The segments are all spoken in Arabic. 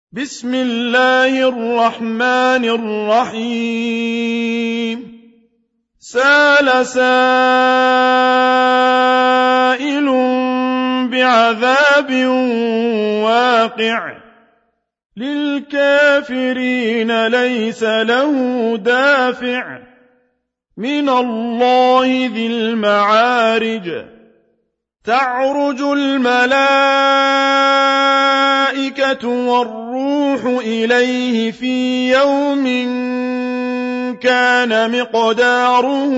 بسم الله الرحمن الرحيم سأل سائل بعذاب واقع للكافرين ليس له دافع من الله ذي المعارج تعرج الملائكة والروح إليه في يوم كان مقداره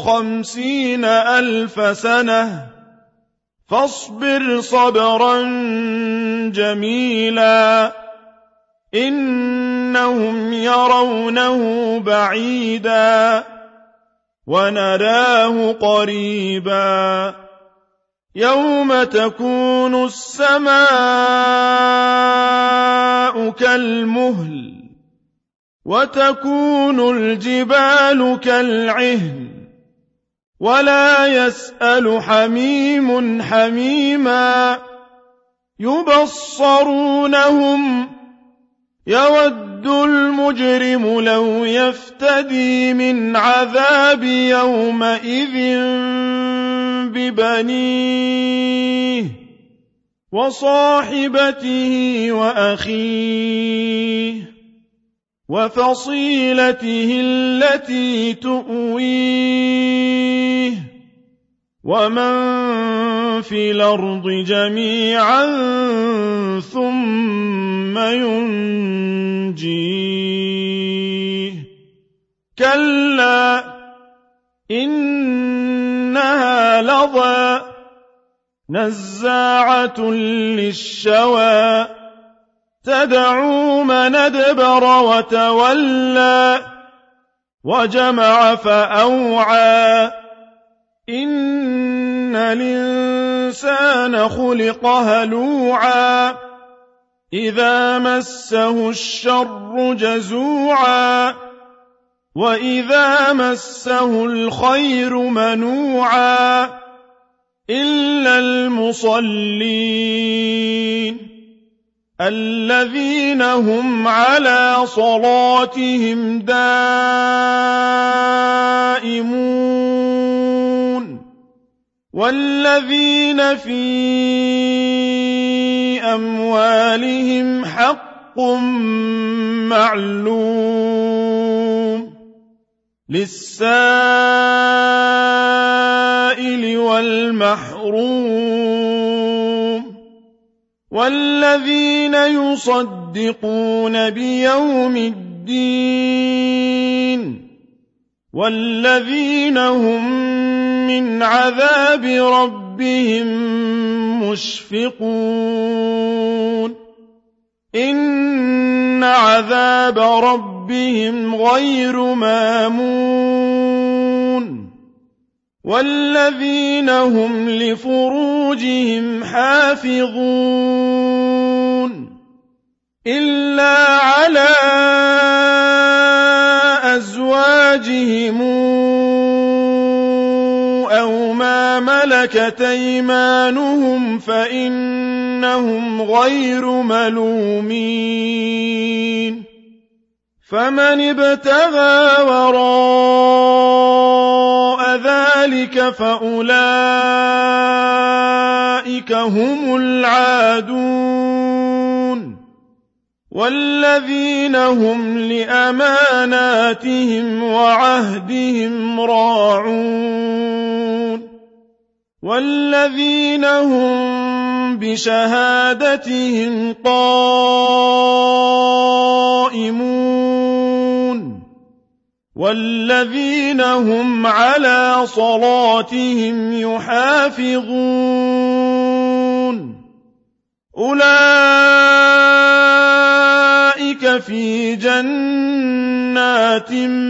50,000 سنة فاصبر صبرا جميلا إنهم يرونه بعيدا ونراه قريبا يوم تكون السماء كالمهل وتكون الجبال كالعهن ولا يسأل حميم حميما يبصرونهم يود المجرم لو يفتدي من عذاب يومئذ ببنيه وصاحبته وأخيه وفصيلته التي تؤويه ومن في الأرض جميعا ثم ينجيه كلا إنها لظى نزاعة للشوى تدعو من أدبر وتولى وجمع فأوعى إن الإنسان خلق هلوعا إذا مسه الشر جزوعا وإذا مسه الخير منوعا إلا المصلين الذين هم على صلاتهم دائمون والذين في أموالهم حق معلوم للسائل والمحروم والذين يصدقون بيوم الدين والذين هم من عذاب ربهم مشفقون إن عذاب ربهم غير مامون والذين هم لفروجهم حافظون إلا على أزواجهم أو ما ملكت أيمانهم فإنهم غير ملومين فمن ابتغى وراء ذلك فأولئك هم العادون والذين هم لأماناتهم وعهدهم راعون والذين هم بشهادتهم قائمون والذين هم على صلاتهم يحافظون أولئك في جنات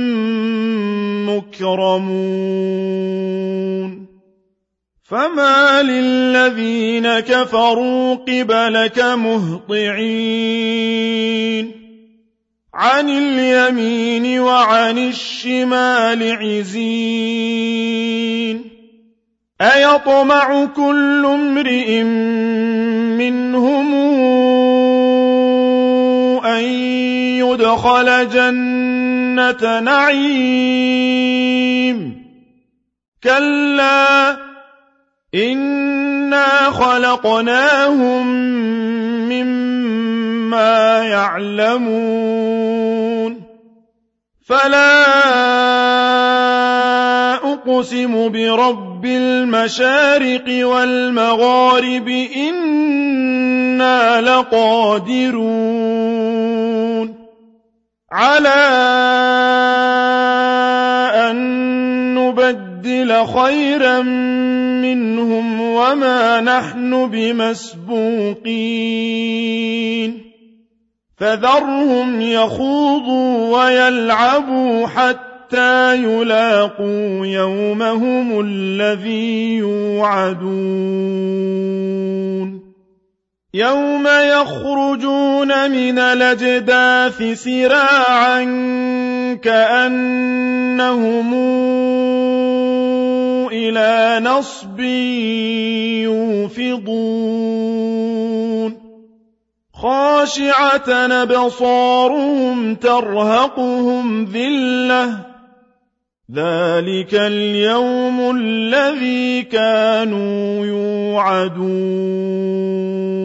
مكرمون فما للذين كفروا قبلك مهطعين عن اليمين وعن الشمال عزين أيطمع كل امرئ منهم ليدخل جنة نعيم كلا إنا خلقناهم مما يعلمون فلا أقسم برب المشارق والمغارب إنا لقادرون على أن نبدل خيرا منهم وما نحن بمسبوقين فذرهم يخوضوا ويلعبوا حتى يلاقوا يومهم الذي يوعدون يوم يخرجون من الأجداث سراعا كأنهم إلى نصب يوفضون خاشعة أبصارهم ترهقهم ذلة ذلك اليوم الذي كانوا يوعدون